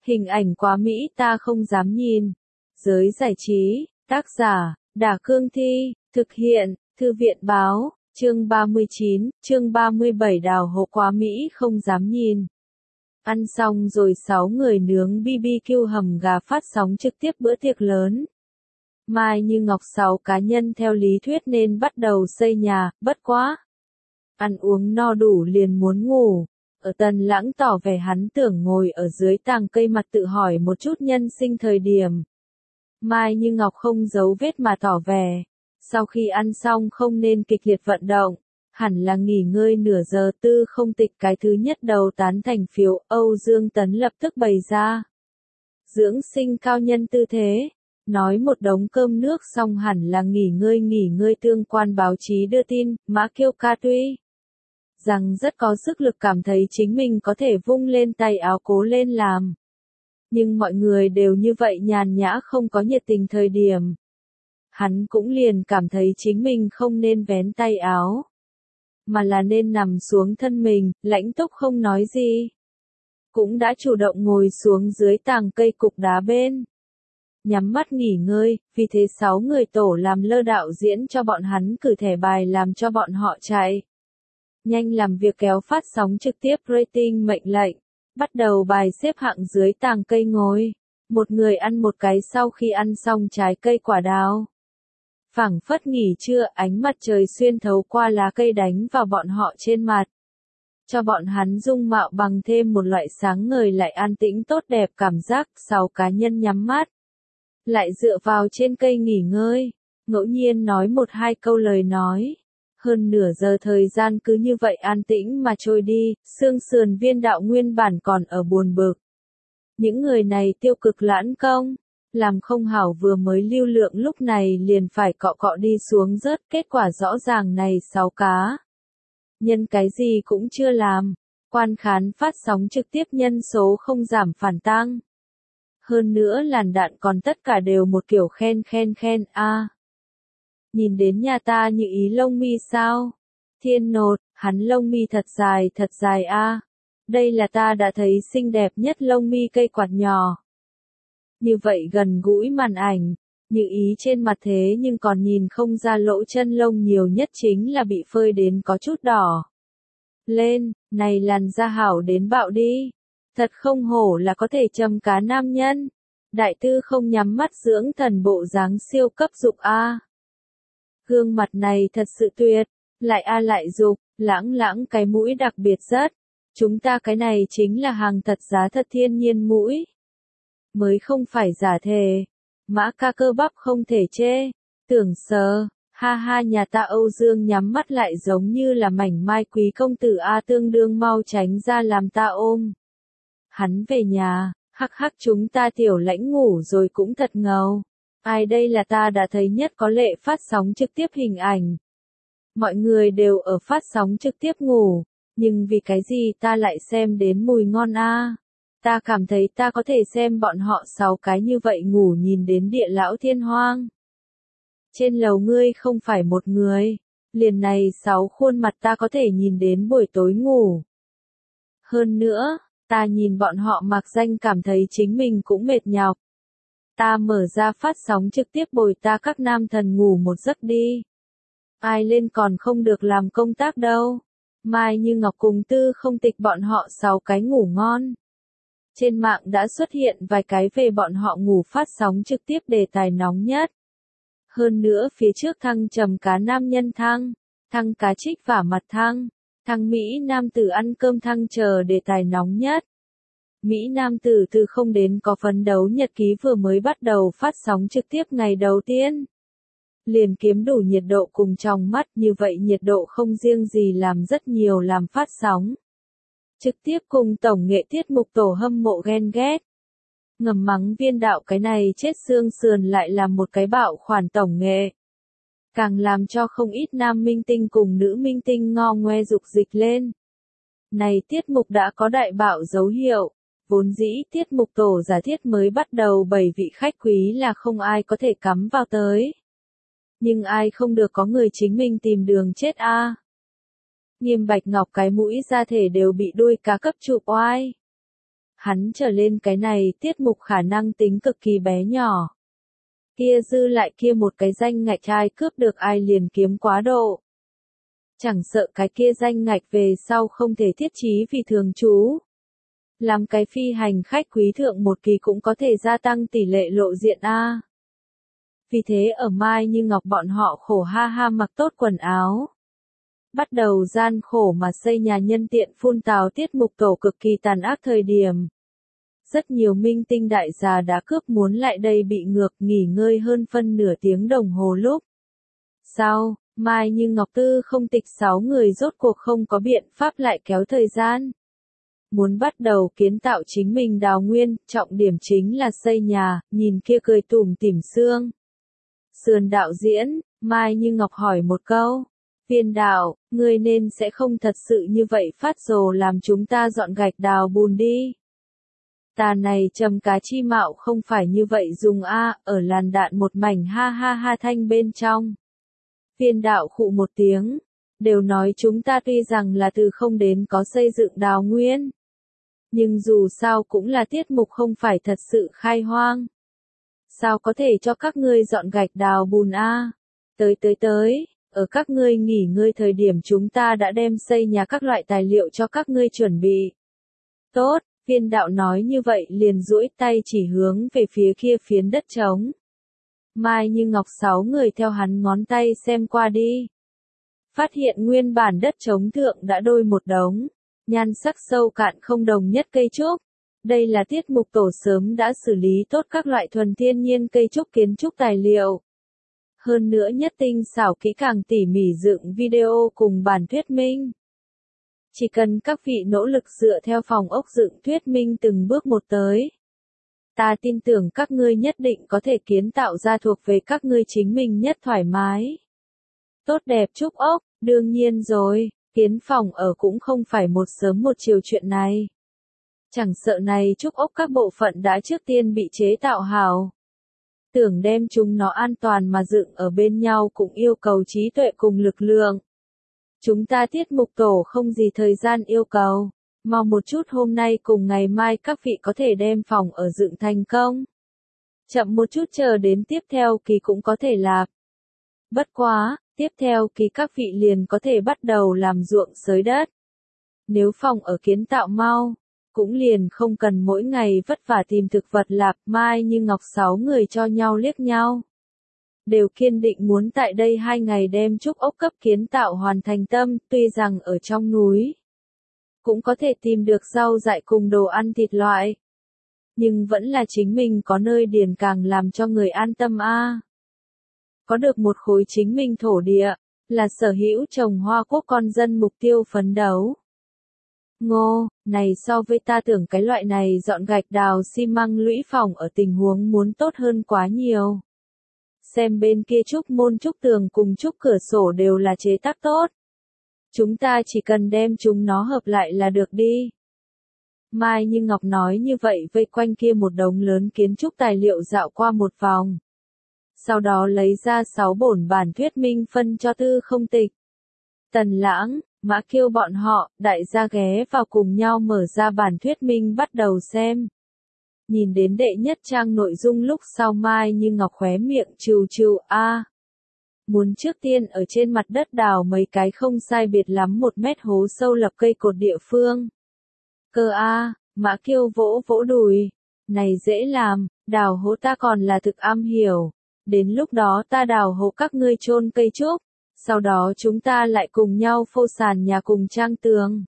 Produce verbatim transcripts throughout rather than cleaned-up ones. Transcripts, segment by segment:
Hình ảnh quá mỹ ta không dám nhìn. Giới giải trí, tác giả, Đả Cương Thi, thực hiện, Thư viện Báo, chương ba mươi chín, chương ba mươi bảy đào hộ quá mỹ không dám nhìn. Ăn xong rồi sáu người nướng bê bê kiu hầm gà phát sóng trực tiếp bữa tiệc lớn. Mai Như Ngọc sáu cá nhân theo lý thuyết nên bắt đầu xây nhà, bất quá. Ăn uống no đủ liền muốn ngủ. Ở Tần Lãng tỏ vẻ hắn tưởng ngồi ở dưới tàng cây mặt tự hỏi một chút nhân sinh thời điểm. Mai Như Ngọc không giấu vết mà tỏ vẻ. Sau khi ăn xong không nên kịch liệt vận động. Hẳn là nghỉ ngơi nửa giờ. Tư Không Tịch cái thứ nhất đầu tán thành phiếu. Âu Dương Tấn lập tức bày ra. Dưỡng sinh cao nhân tư thế. Nói một đống cơm nước xong hẳn là nghỉ ngơi nghỉ ngơi tương quan báo chí đưa tin. Mã Kiêu Ca tuy rằng rất có sức lực cảm thấy chính mình có thể vung lên tay áo cố lên làm. Nhưng mọi người đều như vậy nhàn nhã không có nhiệt tình thời điểm. Hắn cũng liền cảm thấy chính mình không nên vén tay áo. Mà là nên nằm xuống thân mình, Lãnh Túc không nói gì. Cũng đã chủ động ngồi xuống dưới tàng cây cục đá bên. Nhắm mắt nghỉ ngơi, vì thế sáu người tổ làm lơ đạo diễn cho bọn hắn cử thẻ bài làm cho bọn họ chạy. Nhanh làm việc kéo phát sóng trực tiếp rating mệnh lệnh. Bắt đầu bài xếp hạng dưới tàng cây ngồi. Một người ăn một cái sau khi ăn xong trái cây quả đào. Phảng phất nghỉ trưa ánh mặt trời xuyên thấu qua lá cây đánh vào bọn họ trên mặt. Cho bọn hắn dung mạo bằng thêm một loại sáng ngời lại an tĩnh tốt đẹp cảm giác. Sáu cá nhân nhắm mắt. Lại dựa vào trên cây nghỉ ngơi. Ngẫu nhiên nói một hai câu lời nói. Hơn nửa giờ thời gian cứ như vậy an tĩnh mà trôi đi, xương sườn viên đạo nguyên bản còn ở buồn bực. Những người này tiêu cực lãn công, làm không hảo vừa mới lưu lượng lúc này liền phải cọ cọ đi xuống rớt, kết quả rõ ràng này sáu cá. Nhân cái gì cũng chưa làm, quan khán phát sóng trực tiếp nhân số không giảm phản tăng. Hơn nữa làn đạn còn tất cả đều một kiểu khen khen khen a. À. Nhìn đến nhà ta như ý lông mi sao? Thiên nột, hắn lông mi thật dài thật dài a. À. Đây là ta đã thấy xinh đẹp nhất lông mi cây quạt nhỏ. Như vậy gần gũi màn ảnh, như ý trên mặt thế nhưng còn nhìn không ra lỗ chân lông nhiều nhất chính là bị phơi đến có chút đỏ. Lên, này làn da hảo đến bạo đi. Thật không hổ là có thể châm cá nam nhân. Đại Tư Không nhắm mắt dưỡng thần bộ dáng siêu cấp dục a. À. Gương mặt này thật sự tuyệt, lại a lại dục, lãng lãng cái mũi đặc biệt rất. Chúng ta cái này chính là hàng thật giá thật thiên nhiên mũi. Mới không phải giả thề. Mã ca cơ bắp không thể chê. Tưởng sờ, ha ha nhà ta Âu Dương nhắm mắt lại giống như là mảnh mai quý công tử a tương đương mau tránh ra làm ta ôm. Hắn về nhà, hắc hắc chúng ta tiểu Lãnh ngủ rồi cũng thật ngầu. Ai đây là ta đã thấy nhất có lệ phát sóng trực tiếp hình ảnh. Mọi người đều ở phát sóng trực tiếp ngủ, nhưng vì cái gì ta lại xem đến mùi ngon a? À? Ta cảm thấy ta có thể xem bọn họ sáu cái như vậy ngủ nhìn đến địa lão thiên hoang. Trên lầu ngươi không phải một người, liền này sáu khuôn mặt ta có thể nhìn đến buổi tối ngủ. Hơn nữa, ta nhìn bọn họ mặc danh cảm thấy chính mình cũng mệt nhọc. Ta mở ra phát sóng trực tiếp bồi ta các nam thần ngủ một giấc đi. Ai lên còn không được làm công tác đâu. Mai Như Ngọc cùng Tư Không Tịch bọn họ sáu cái ngủ ngon. Trên mạng đã xuất hiện vài cái về bọn họ ngủ phát sóng trực tiếp đề tài nóng nhất. Hơn nữa phía trước thăng trầm cá nam nhân thăng, thăng cá trích vả mặt thăng, thăng Mỹ nam tử ăn cơm thăng chờ đề tài nóng nhất. Mỹ nam tử từ không đến có phấn đấu nhật ký vừa mới bắt đầu phát sóng trực tiếp ngày đầu tiên. Liền kiếm đủ nhiệt độ cùng trong mắt như vậy nhiệt độ không riêng gì làm rất nhiều làm phát sóng. Trực tiếp cùng tổng nghệ tiết mục tổ hâm mộ ghen ghét. Ngầm mắng viên đạo cái này chết xương sườn lại làm một cái bạo khoản tổng nghệ. Càng làm cho không ít nam minh tinh cùng nữ minh tinh ngo ngoe dục dịch lên. Này tiết mục đã có đại bạo dấu hiệu. Vốn dĩ tiết mục tổ giả thiết mới bắt đầu bảy vị khách quý là không ai có thể cắm vào tới. Nhưng ai không được có người chính mình tìm đường chết a. À. Nghiêm Bạch Ngọc cái mũi ra thể đều bị đuôi cá cấp chụp oai. hắn trở lên cái này tiết mục khả năng tính cực kỳ bé nhỏ. Kia dư lại kia một cái danh ngạch ai cướp được ai liền kiếm quá độ. Chẳng sợ cái kia danh ngạch về sau không thể thiết trí vì thường trú. Làm cái phi hành khách quý thượng một kỳ cũng có thể gia tăng tỷ lệ lộ diện A. Vì thế ở Mai Như Ngọc bọn họ khổ ha ha mặc tốt quần áo. Bắt đầu gian khổ mà xây nhà nhân tiện phun tào tiết mục tổ cực kỳ tàn ác thời điểm. Rất nhiều minh tinh đại gia đã cướp muốn lại đây bị ngược nghỉ ngơi hơn phân nửa tiếng đồng hồ lúc. Sau, Mai Như Ngọc Tư không tịch sáu người rốt cuộc không có biện pháp lại kéo thời gian. Muốn bắt đầu kiến tạo chính mình đào nguyên, trọng điểm chính là xây nhà, nhìn kia cười tủm tỉm xương. Sườn đạo diễn, Mai Như Ngọc hỏi một câu. Viên đạo, ngươi nên sẽ không thật sự như vậy phát rồ làm chúng ta dọn gạch đào bùn đi. Ta này trầm cá chi mạo không phải như vậy dùng a, ở làn đạn một mảnh ha ha ha thanh bên trong. Viên đạo khụ một tiếng, đều nói chúng ta tuy rằng là từ không đến có xây dựng đào nguyên. Nhưng dù sao cũng là tiết mục không phải thật sự khai hoang. Sao có thể cho các ngươi dọn gạch đào bùn a? Tới tới tới, ở các ngươi nghỉ ngơi thời điểm chúng ta đã đem xây nhà các loại tài liệu cho các ngươi chuẩn bị. Tốt, viên đạo nói như vậy liền duỗi tay chỉ hướng về phía kia phiến đất trống. Mai Như Ngọc sáu người theo hắn ngón tay xem qua đi. Phát hiện nguyên bản đất trống thượng đã đôi một đống, nhan sắc sâu cạn không đồng nhất cây trúc. Đây là tiết mục tổ sớm đã xử lý tốt các loại thuần thiên nhiên cây trúc kiến trúc tài liệu. Hơn nữa nhất tinh xảo kỹ càng tỉ mỉ dựng video cùng bản thuyết minh. Chỉ cần các vị nỗ lực dựa theo phòng ốc dựng thuyết minh từng bước một tới. Ta tin tưởng các ngươi nhất định có thể kiến tạo ra thuộc về các ngươi chính mình nhất thoải mái. Tốt đẹp trúc ốc, đương nhiên rồi, kiến phòng ở cũng không phải một sớm một chiều chuyện này. Chẳng sợ này trúc ốc các bộ phận đã trước tiên bị chế tạo hảo. Tưởng đem chúng nó an toàn mà dựng ở bên nhau cũng yêu cầu trí tuệ cùng lực lượng. Chúng ta tiết mục tổ không gì thời gian yêu cầu. Mau một chút hôm nay cùng ngày mai các vị có thể đem phòng ở dựng thành công. Chậm một chút chờ đến tiếp theo kỳ cũng có thể làm. Bất quá, tiếp theo kỳ các vị liền có thể bắt đầu làm ruộng xới đất. Nếu phòng ở kiến tạo mau, cũng liền không cần mỗi ngày vất vả tìm thực vật lạp. Mai Như Ngọc sáu người cho nhau liếc nhau. Đều kiên định muốn tại đây hai ngày đem trúc ốc cấp kiến tạo hoàn thành tâm, tuy rằng ở trong núi. Cũng có thể tìm được rau dại cùng đồ ăn thịt loại. Nhưng vẫn là chính mình có nơi điền càng làm cho người an tâm a. Có được một khối chính mình thổ địa, là sở hữu trồng hoa quốc con dân mục tiêu phấn đấu. Ngô, này so với ta tưởng cái loại này dọn gạch đào xi măng lũy phòng ở tình huống muốn tốt hơn quá nhiều. Xem bên kia trúc môn trúc tường cùng trúc cửa sổ đều là chế tác tốt. Chúng ta chỉ cần đem chúng nó hợp lại là được đi. Mai Như Ngọc nói như vậy vây quanh kia một đống lớn kiến trúc tài liệu dạo qua một vòng. Sau đó lấy ra sáu bổn bản thuyết minh phân cho Tư Không Tịch. Tần Lãng, Mã Kiêu bọn họ, đại gia ghé vào cùng nhau mở ra bản thuyết minh bắt đầu xem. Nhìn đến đệ nhất trang nội dung lúc sau Mai Như Ngọc khóe miệng trừ trừ a. Muốn trước tiên ở trên mặt đất đào mấy cái không sai biệt lắm một mét hố sâu lập cây cột địa phương. Cơ a, Mã Kiêu vỗ vỗ đùi. Này dễ làm, đào hố ta còn là thực am hiểu. Đến lúc đó ta đào hố các ngươi chôn cây trúc. Sau đó chúng ta lại cùng nhau phô sàn nhà cùng trang tường.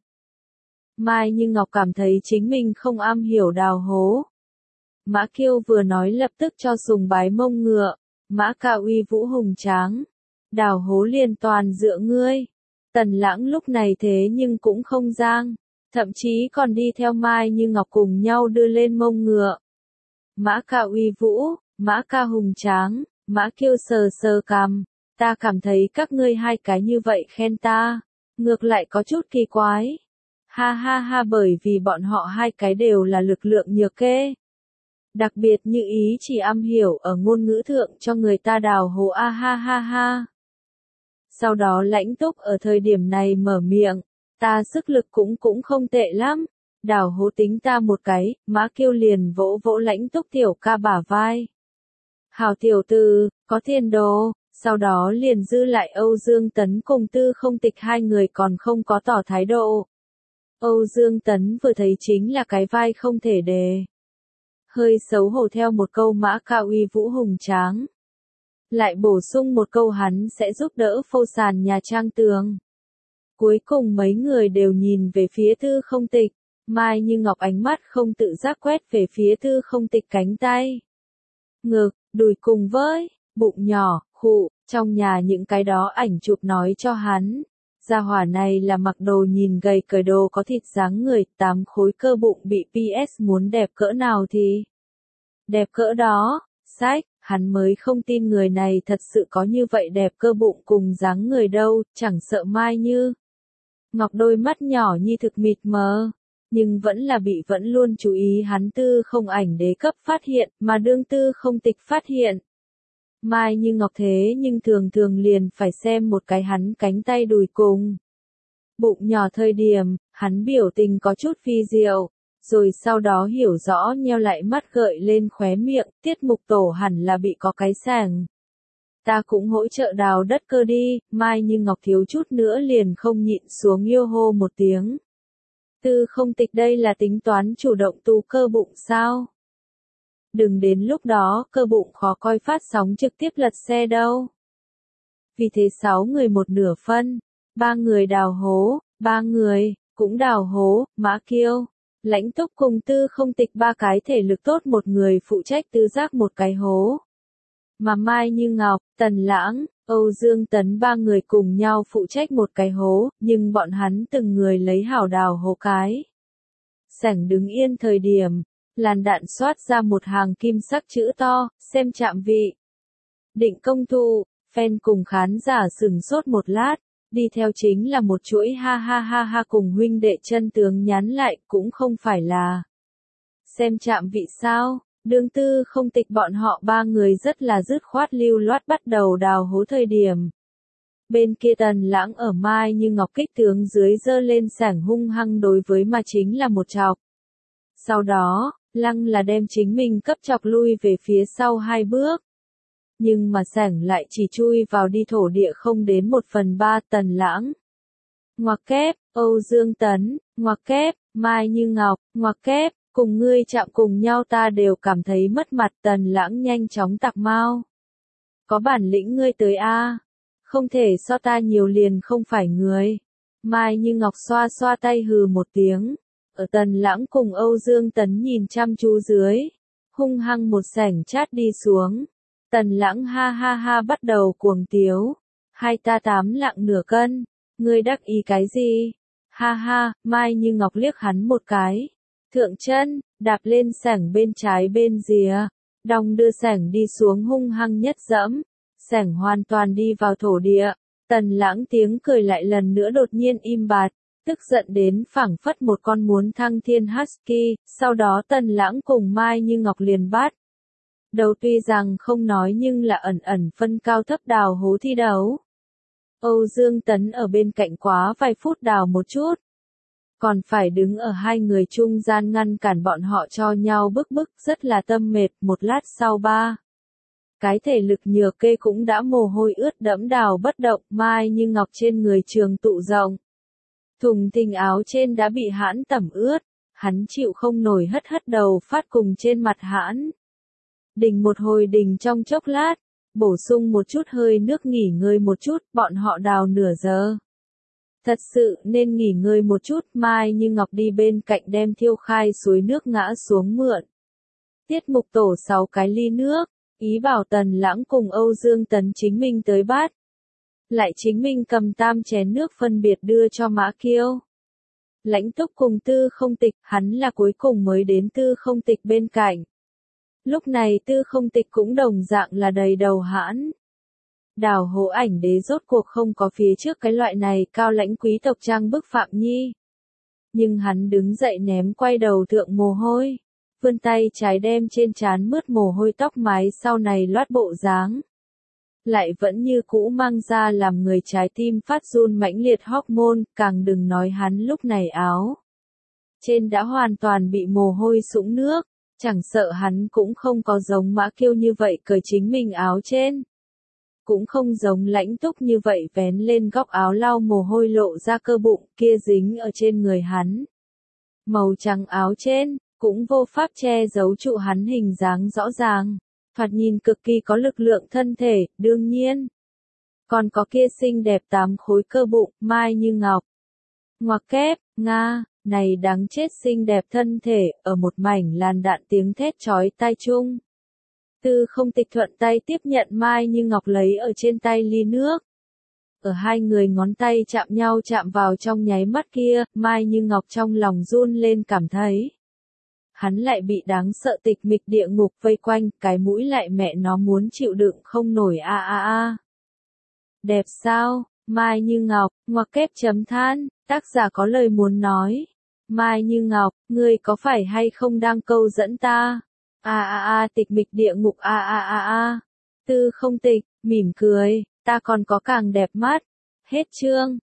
Mai Như Ngọc cảm thấy chính mình không am hiểu đào hố. Mã Kiêu vừa nói lập tức cho sùng bái mông ngựa. Mã Ca uy vũ hùng tráng. Đào hố liền toàn dựa ngươi. Tần Lãng lúc này thế nhưng cũng không giang. Thậm chí còn đi theo Mai Như Ngọc cùng nhau đưa lên mông ngựa. Mã Ca uy vũ, Mã Ca hùng tráng, Mã Kiêu sờ sờ cằm. Ta cảm thấy các ngươi hai cái như vậy khen ta. Ngược lại có chút kỳ quái. Ha ha ha bởi vì bọn họ hai cái đều là lực lượng nhược kê. Đặc biệt như ý chỉ am hiểu ở ngôn ngữ thượng cho người ta đào hố a ha ha ha. Sau đó Lãnh Túc ở thời điểm này mở miệng, ta sức lực cũng cũng không tệ lắm, đào hố tính ta một cái, Mã Kiêu liền vỗ vỗ Lãnh Túc tiểu ca bả vai. Hào tiểu tử, có tiền đồ, sau đó liền dư lại Âu Dương Tấn cùng Tư Không Tịch hai người còn không có tỏ thái độ. Âu Dương Tấn vừa thấy chính là cái vai không thể đề. Hơi xấu hổ theo một câu Mã ca uy vũ hùng tráng. Lại bổ sung một câu hắn sẽ giúp đỡ phô sàn nhà trang tường. Cuối cùng mấy người đều nhìn về phía Tư Không Tịch, Mai Như Ngọc ánh mắt không tự giác quét về phía Tư Không Tịch cánh tay. Ngực, đùi cùng với, bụng nhỏ, khụ, trong nhà những cái đó ảnh chụp nói cho hắn. Gia hỏa này là mặc đồ nhìn gầy cởi đồ có thịt dáng người, tám khối cơ bụng bị pê ét muốn đẹp cỡ nào thì đẹp cỡ đó, sách, hắn mới không tin người này thật sự có như vậy đẹp cơ bụng cùng dáng người đâu, chẳng sợ Mai Như Ngọc đôi mắt nhỏ như thực mịt mờ, nhưng vẫn là bị vẫn luôn chú ý hắn Tư Không ảnh đế cấp phát hiện, mà đương Tư Không Tịch phát hiện. Mai Như Ngọc thế nhưng thường thường liền phải xem một cái hắn cánh tay đùi cùng bụng nhỏ thời điểm, hắn biểu tình có chút phi diệu, rồi sau đó hiểu rõ nheo lại mắt gợi lên khóe miệng, tiết mục tổ hẳn là bị có cái sàng. Ta cũng hỗ trợ đào đất cơ đi, Mai Như Ngọc thiếu chút nữa liền không nhịn xuống yêu hô một tiếng. Tư Không Tịch đây là tính toán chủ động tu cơ bụng sao? Đừng đến lúc đó, cơ bụng khó coi phát sóng trực tiếp lật xe đâu. Vì thế sáu người một nửa phân, ba người đào hố, ba người, cũng đào hố, Mã Kiêu, Lãnh Túc cùng Tư Không Tịch ba cái thể lực tốt một người phụ trách tư giác một cái hố. Mà Mai Như Ngọc, Tần Lãng, Âu Dương Tấn ba người cùng nhau phụ trách một cái hố, nhưng bọn hắn từng người lấy hảo đào hố cái. Sảnh đứng yên thời điểm, làn đạn xoát ra một hàng kim sắc chữ to, xem chạm vị. Định công thụ, fan cùng khán giả sửng sốt một lát, đi theo chính là một chuỗi ha ha ha ha cùng huynh đệ chân tướng nhắn lại, cũng không phải là xem chạm vị sao. Đương Tư Không Tịch bọn họ ba người rất là dứt khoát lưu loát bắt đầu đào hố thời điểm. Bên kia Tần Lãng ở Mai Như Ngọc kích tướng dưới dơ lên sảng hung hăng đối với mà chính là một chọc. Sau đó, lăng là đem chính mình cấp chọc lui về phía sau hai bước. Nhưng mà sảng lại chỉ chui vào đi thổ địa không đến một phần ba. Tần Lãng. Ngoặc kép, Âu Dương Tấn, ngoặc kép, Mai Như Ngọc, ngoặc kép. Cùng ngươi chạm cùng nhau ta đều cảm thấy mất mặt. Tần Lãng nhanh chóng tặc mau. Có bản lĩnh ngươi tới a, không thể so ta nhiều liền không phải người. Mai Như Ngọc xoa xoa tay hừ một tiếng. Ở Tần Lãng cùng Âu Dương Tấn nhìn chăm chú dưới, hung hăng một sảnh chát đi xuống. Tần Lãng ha ha ha bắt đầu cuồng tiếu. Hai ta tám lạng nửa cân, ngươi đắc ý cái gì? Ha ha, Mai Như Ngọc liếc hắn một cái. Thượng chân, đạp lên sảnh bên trái bên rìa, đong đưa sảnh đi xuống hung hăng nhất dẫm, sảnh hoàn toàn đi vào thổ địa. Tần Lãng tiếng cười lại lần nữa đột nhiên im bặt, tức giận đến phảng phất một con muốn thăng thiên husky. Sau đó Tần Lãng cùng Mai Như Ngọc liền bắt đầu, tuy rằng không nói nhưng là ẩn ẩn phân cao thấp đào hố thi đấu. Âu Dương Tấn ở bên cạnh quá vài phút đào một chút, còn phải đứng ở hai người trung gian ngăn cản bọn họ cho nhau bức bức, rất là tâm mệt. Một lát sau ba cái thể lực nhược kê cũng đã mồ hôi ướt đẫm đào bất động. Mai Như Ngọc trên người trường tụ rộng, thùng thình áo trên đã bị hãn tẩm ướt, hắn chịu không nổi hất hất đầu phát cùng trên mặt hãn. Đình một hồi đình trong chốc lát, bổ sung một chút hơi nước nghỉ ngơi một chút, bọn họ đào nửa giờ. Thật sự nên nghỉ ngơi một chút. Mai Như Ngọc đi bên cạnh đem thiêu khai suối nước ngã xuống mượn. Tiết mục tổ sáu cái ly nước, ý bảo Tần Lãng cùng Âu Dương Tấn chính mình tới bát. Lại chính mình cầm tam chén nước phân biệt đưa cho Mã Kiêu, Lãnh Túc cùng Tư Không Tịch, hắn là cuối cùng mới đến Tư Không Tịch bên cạnh. Lúc này Tư Không Tịch cũng đồng dạng là đầy đầu hãn. Đào hố ảnh đế rốt cuộc không có phía trước cái loại này cao lãnh quý tộc trang bức Phạm Nhi. Nhưng hắn đứng dậy ném quay đầu thượng mồ hôi, vươn tay trái đem trên trán mướt mồ hôi tóc mái sau này loát bộ dáng. Lại vẫn như cũ mang ra làm người trái tim phát run mãnh liệt hormone, càng đừng nói hắn lúc này áo trên đã hoàn toàn bị mồ hôi sũng nước, chẳng sợ hắn cũng không có giống Mã Kiêu như vậy cởi chính mình áo trên. Cũng không giống Lãnh Túc như vậy vén lên góc áo lau mồ hôi lộ ra cơ bụng kia dính ở trên người hắn. Màu trắng áo trên, cũng vô pháp che giấu trụ hắn hình dáng rõ ràng, thoạt nhìn cực kỳ có lực lượng thân thể, đương nhiên. Còn có kia xinh đẹp tám khối cơ bụng, mai như ngọc. Ngoặc kép, Nga, này đáng chết xinh đẹp thân thể, ở một mảnh làn đạn tiếng thét chói tai chung. Tư Không Tịch thuận tay tiếp nhận Mai Như Ngọc lấy ở trên tay ly nước. Ở hai người ngón tay chạm nhau chạm vào trong nháy mắt kia, Mai Như Ngọc trong lòng run lên cảm thấy. Hắn lại bị đáng sợ tịch mịch địa ngục vây quanh, cái mũi lại mẹ nó muốn chịu đựng không nổi a a a. Đẹp sao, Mai Như Ngọc, ngoặc kép chấm than, tác giả có lời muốn nói. Mai Như Ngọc, ngươi có phải hay không đang câu dẫn ta? A a a tịch mịch địa ngục a a a a. Tư Không Tịch, mỉm cười, ta còn có càng đẹp mắt. Hết chương.